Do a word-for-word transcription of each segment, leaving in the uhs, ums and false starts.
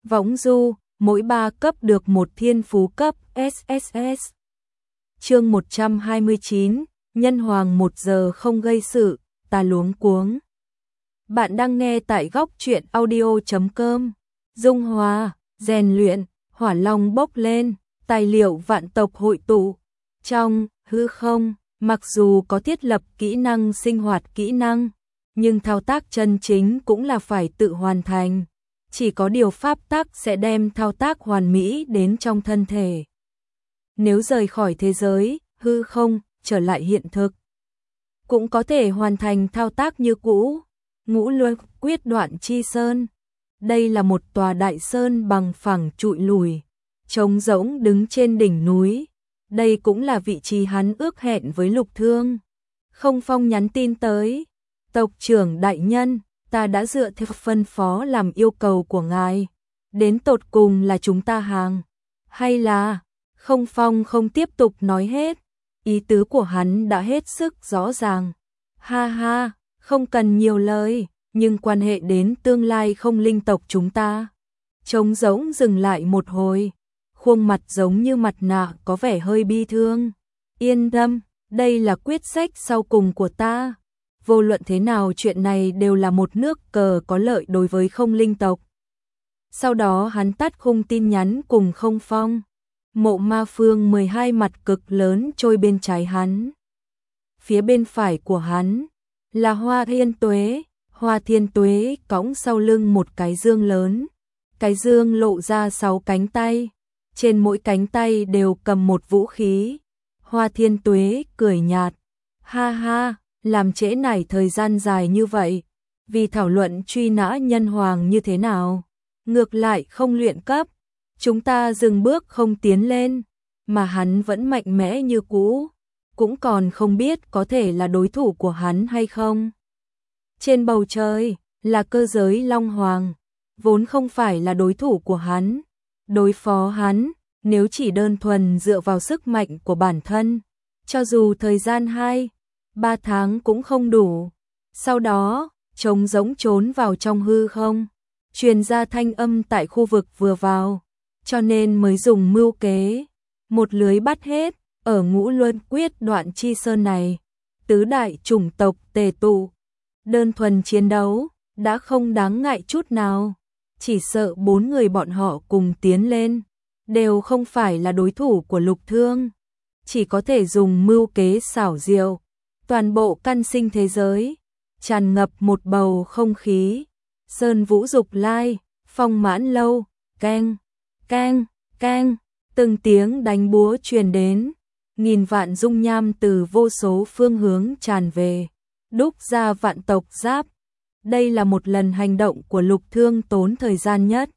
Võng du, mỗi ba cấp được một thiên phú cấp ét ét ét. Chương một trăm hai mươi chín, nhân hoàng một giờ không gây sự, ta luống cuống. Bạn đang nghe tại góc truyện audio chấm com. Dung hòa, rèn luyện, hỏa long bốc lên, tài liệu vạn tộc hội tụ. Trong hư không, mặc dù có thiết lập kỹ năng sinh hoạt kỹ năng, nhưng thao tác chân chính cũng là phải tự hoàn thành. Chỉ có điều pháp tắc sẽ đem thao tác hoàn mỹ đến trong thân thể. Nếu rời khỏi thế giới, hư không, trở lại hiện thực, cũng có thể hoàn thành thao tác như cũ. Ngũ Luân Quyết Đoạn Chi Sơn. Đây là một tòa đại sơn bằng phẳng trụi lùi, trống rỗng đứng trên đỉnh núi. Đây cũng là vị trí hắn ước hẹn với Lục Thương. Không Phong nhắn tin tới, tộc trưởng đại nhân, ta đã dựa theo phân phó làm yêu cầu của ngài. Đến tột cùng là chúng ta hàng, hay là... Không Phong không tiếp tục nói hết, ý tứ của hắn đã hết sức rõ ràng. Ha ha, không cần nhiều lời, nhưng quan hệ đến tương lai không linh tộc chúng ta. Trống rỗng dừng lại một hồi, khuôn mặt giống như mặt nạ có vẻ hơi bi thương. Yên tâm, đây là quyết sách sau cùng của ta. Vô luận thế nào chuyện này đều là một nước cờ có lợi đối với không linh tộc. Sau đó hắn tắt khung tin nhắn cùng Không Phong. Mộ Ma Phương mười hai mặt cực lớn trôi bên trái hắn. Phía bên phải của hắn là Hoa Thiên Tuế. Hoa Thiên Tuế cõng sau lưng một cái dương lớn. Cái dương lộ ra sáu cánh tay. Trên mỗi cánh tay đều cầm một vũ khí. Hoa Thiên Tuế cười nhạt. Ha ha, làm trễ nải thời gian dài như vậy. Vì thảo luận truy nã nhân hoàng như thế nào. Ngược lại không luyện cấp. Chúng ta dừng bước không tiến lên, mà hắn vẫn mạnh mẽ như cũ, cũng còn không biết có thể là đối thủ của hắn hay không. Trên bầu trời, là cơ giới Long Hoàng, vốn không phải là đối thủ của hắn. Đối phó hắn, nếu chỉ đơn thuần dựa vào sức mạnh của bản thân, cho dù thời gian hai, ba tháng cũng không đủ. Sau đó, trống rỗng trốn vào trong hư không, truyền ra thanh âm tại khu vực vừa vào. Cho nên mới dùng mưu kế, một lưới bắt hết, ở Ngũ Luân Quyết Đoạn Chi Sơn này. Tứ đại chủng tộc tề tụ, đơn thuần chiến đấu, đã không đáng ngại chút nào. Chỉ sợ bốn người bọn họ cùng tiến lên, đều không phải là đối thủ của Lục Thương. Chỉ có thể dùng mưu kế xảo diệu. Toàn bộ căn sinh thế giới, tràn ngập một bầu không khí. Sơn Vũ Dục Lai, Phong Mãn Lâu, keng. Keng, keng, từng tiếng đánh búa truyền đến, nghìn vạn dung nham từ vô số phương hướng tràn về, đúc ra vạn tộc giáp. Đây là một lần hành động của Lục Thương tốn thời gian nhất.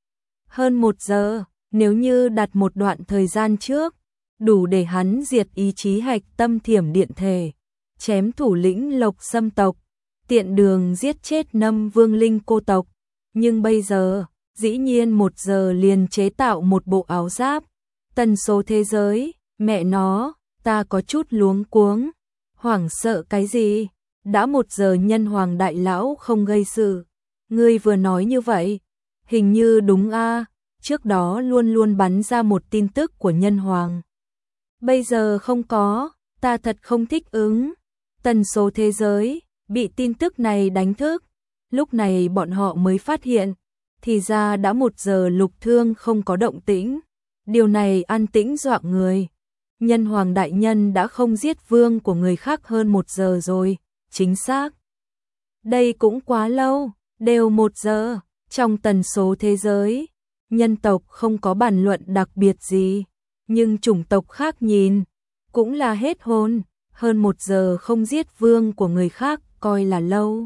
Hơn một giờ, nếu như đặt một đoạn thời gian trước, đủ để hắn diệt ý chí hạch tâm thiểm điện thể, chém thủ lĩnh Lộc Xâm tộc, tiện đường giết chết Nâm Vương Linh cô tộc. Nhưng bây giờ... Dĩ nhiên một giờ liền chế tạo một bộ áo giáp. Tần số thế giới, mẹ nó, ta có chút luống cuống. Hoảng sợ cái gì? Đã một giờ nhân hoàng đại lão không gây sự. Ngươi vừa nói như vậy. Hình như đúng a, trước đó luôn luôn bắn ra một tin tức của nhân hoàng. Bây giờ không có, ta thật không thích ứng. Tần số thế giới, bị tin tức này đánh thức. Lúc này bọn họ mới phát hiện. Thì ra đã một giờ Lục Thương không có động tĩnh. Điều này an tĩnh dọa người. Nhân hoàng đại nhân đã không giết vương của người khác hơn một giờ rồi. Chính xác. Đây cũng quá lâu. Đều một giờ. Trong tần số thế giới, nhân tộc không có bàn luận đặc biệt gì. Nhưng chủng tộc khác nhìn, cũng là hết hồn. Hơn một giờ không giết vương của người khác coi là lâu.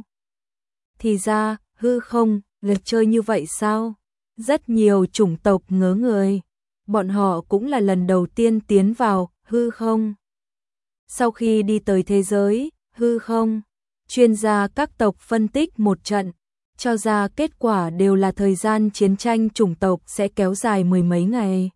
Thì ra, hư không. Lượt chơi như vậy sao? Rất nhiều chủng tộc ngớ người. Bọn họ cũng là lần đầu tiên tiến vào hư không. Sau khi đi tới thế giới hư không, chuyên gia các tộc phân tích một trận, cho ra kết quả đều là thời gian chiến tranh chủng tộc sẽ kéo dài mười mấy ngày.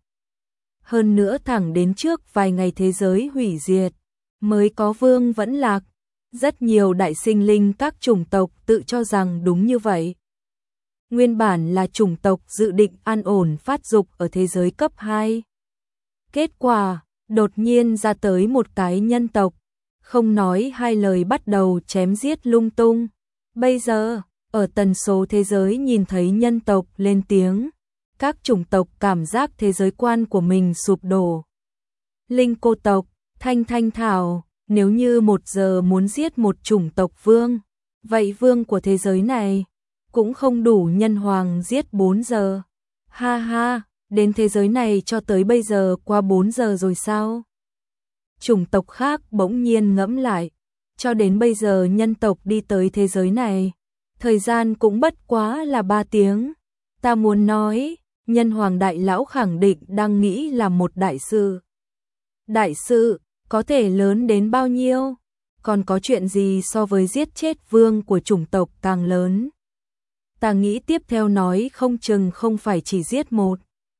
Hơn nữa thẳng đến trước vài ngày thế giới hủy diệt, mới có vương vẫn lạc. Rất nhiều đại sinh linh các chủng tộc tự cho rằng đúng như vậy. nguyên bản là chủng tộc dự định an ổn phát dục ở thế giới cấp hai. Kết quả, đột nhiên ra tới một cái nhân tộc, không nói hai lời bắt đầu chém giết lung tung. Bây giờ, ở tần số thế giới nhìn thấy nhân tộc lên tiếng, các chủng tộc cảm giác thế giới quan của mình sụp đổ. Linh cô tộc, Thanh Thanh thảo, nếu như một giờ muốn giết một chủng tộc vương, vậy vương của thế giới này cũng không đủ nhân hoàng giết bốn giờ. Ha ha, đến thế giới này cho tới bây giờ qua bốn giờ rồi sao? Chủng tộc khác bỗng nhiên ngẫm lại, cho đến bây giờ nhân tộc đi tới thế giới này, thời gian cũng bất quá là ba tiếng. Ta muốn nói, nhân hoàng đại lão khẳng định đang nghĩ là một đại sự. Đại sự, có thể lớn đến bao nhiêu? Còn có chuyện gì so với giết chết vương của chủng tộc càng lớn? Ta nghĩ tiếp theo nói không chừng không phải chỉ giết một,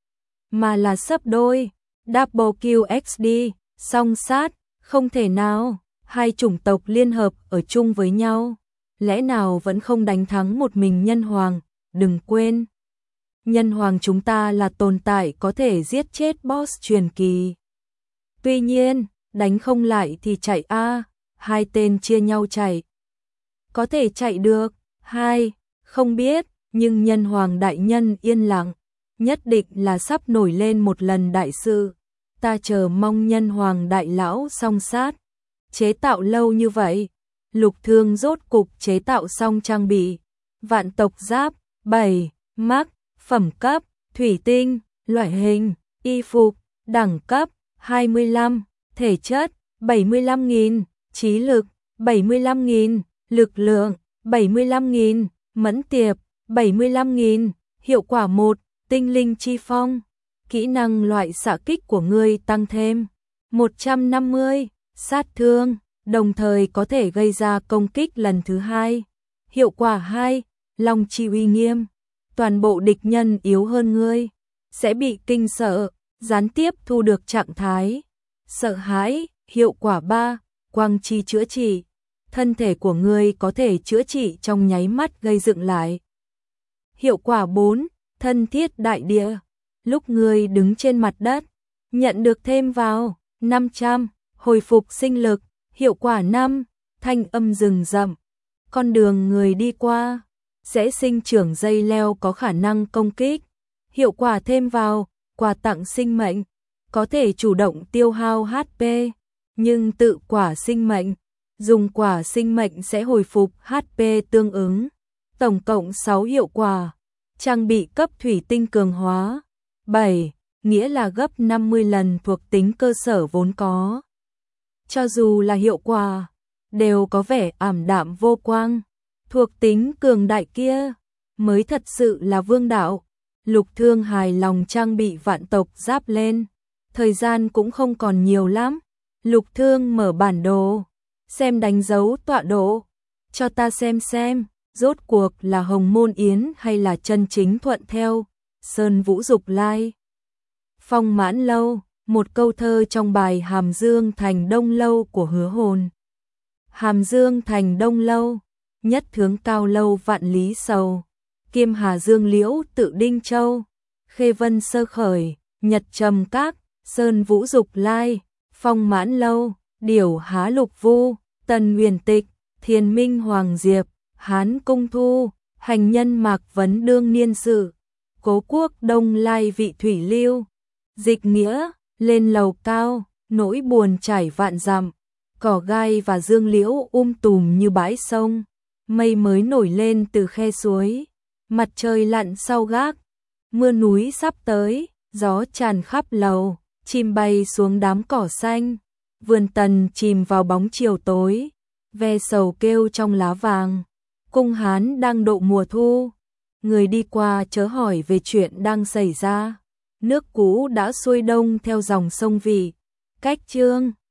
mà là sấp đôi, double kill ích đê, song sát, không thể nào, hai chủng tộc liên hợp ở chung với nhau, lẽ nào vẫn không đánh thắng một mình nhân hoàng, đừng quên. Nhân hoàng chúng ta là tồn tại có thể giết chết boss truyền kỳ. Tuy nhiên, đánh không lại thì chạy a, hai tên chia nhau chạy. Có thể chạy được, hai, không biết, nhưng nhân hoàng đại nhân yên lặng, nhất định là sắp nổi lên một lần đại sự. Ta chờ mong nhân hoàng đại lão song sát. Chế tạo lâu như vậy, Lục Thương rốt cục chế tạo xong trang bị. Vạn tộc giáp, bảy, mắc, phẩm cấp, thủy tinh, loại hình, y phục, đẳng cấp, hai mươi lăm, thể chất, bảy mươi lăm nghìn, trí lực, bảy mươi lăm nghìn, lực lượng, bảy mươi lăm nghìn, mẫn tiệp, bảy mươi lăm nghìn, hiệu quả một, tinh linh chi phong. Kỹ năng loại xạ kích của ngươi tăng thêm một trăm năm mươi, sát thương, đồng thời có thể gây ra công kích lần thứ hai. Hiệu quả hai, long chi uy nghiêm. Toàn bộ địch nhân yếu hơn ngươi sẽ bị kinh sợ, gián tiếp thu được trạng thái sợ hãi. Hiệu quả ba, quang chi chữa trị. Thân thể của ngươi có thể chữa trị trong nháy mắt gây dựng lại. Hiệu quả bốn, thân thiết đại địa. Lúc ngươi đứng trên mặt đất, nhận được thêm vào năm trăm, hồi phục sinh lực. Hiệu quả năm, thanh âm rừng rậm. Con đường người đi qua sẽ sinh trưởng dây leo có khả năng công kích. Hiệu quả thêm vào quà tặng sinh mệnh, có thể chủ động tiêu hao hát pê, nhưng tự quả sinh mệnh, dùng quả sinh mệnh sẽ hồi phục hát pê tương ứng. Tổng cộng sáu hiệu quả. Trang bị cấp thủy tinh cường hóa bảy, nghĩa là gấp năm mươi lần thuộc tính cơ sở vốn có. Cho dù là hiệu quả, đều có vẻ ảm đạm vô quang. Thuộc tính cường đại kia mới thật sự là vương đạo. Lục Thương hài lòng trang bị vạn tộc giáp lên. Thời gian cũng không còn nhiều lắm. Lục Thương mở bản đồ, xem đánh dấu tọa độ. Cho ta xem xem, rốt cuộc là Hồng Môn Yến hay là chân chính thuận theo Sơn Vũ Dục Lai. Phong Mãn Lâu, một câu thơ trong bài Hàm Dương Thành Đông Lâu của Hứa Hồn. Hàm Dương Thành Đông Lâu, nhất thướng cao lâu vạn lý sầu. Kiêm Hà Dương Liễu tự Đinh Châu, Khê Vân Sơ Khởi, Nhật Trầm Các, Sơn Vũ Dục Lai, Phong Mãn Lâu, Điểu Há Lục Vu, Tần Huyền Tịch, Thiền Minh Hoàng Diệp, Hán Cung Thu, Hành Nhân Mạc Vấn Đương Niên Sự, Cố Quốc Đông Lai Vị Thủy Lưu. Dịch nghĩa, lên lầu cao, nỗi buồn trải vạn dặm, cỏ gai và dương liễu um tùm như bãi sông, mây mới nổi lên từ khe suối, mặt trời lặn sau gác, mưa núi sắp tới, gió tràn khắp lầu, chim bay xuống đám cỏ xanh, vườn tần chìm vào bóng chiều tối, ve sầu kêu trong lá vàng, cung hán đang độ mùa thu, người đi qua chớ hỏi về chuyện đang xảy ra. Nước cũ đã xuôi đông theo dòng sông Vị. Cách chương